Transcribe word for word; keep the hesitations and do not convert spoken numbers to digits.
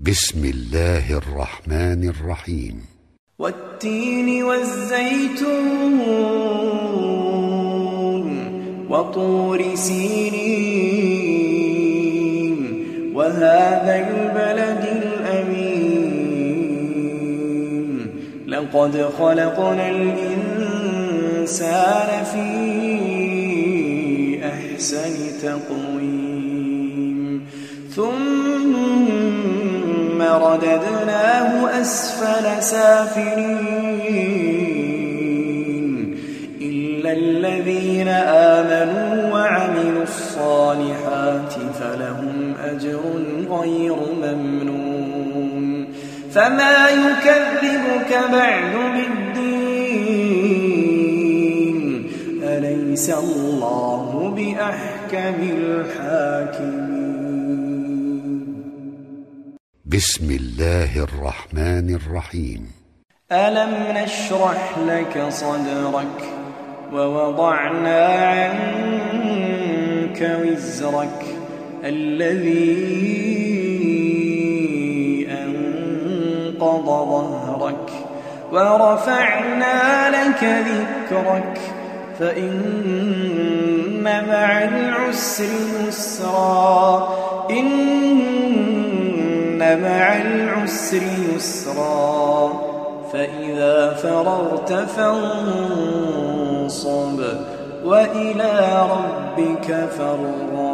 بسم الله الرحمن الرحيم. والتين والزيتون وطور سينين وهذا البلد الأمين لقد خلقنا الإنسان في أحسن تقويم ثم رددناه أسفل سافلين إلا الذين آمنوا وعملوا الصالحات فلهم أجر غير ممنون فما يكذبك بعد بالدين أليس الله بأحكم الحاكمين. بسم الله الرحمن الرحيم. ألم نشرح لك صدرك ووضعنا عنك وزرك الذي أنقض ظهرك ورفعنا لك ذكرك فإن مع العسر يسرا إن مع العسر يسرا فإذا فرغت فانصب وإلى ربك فارغب.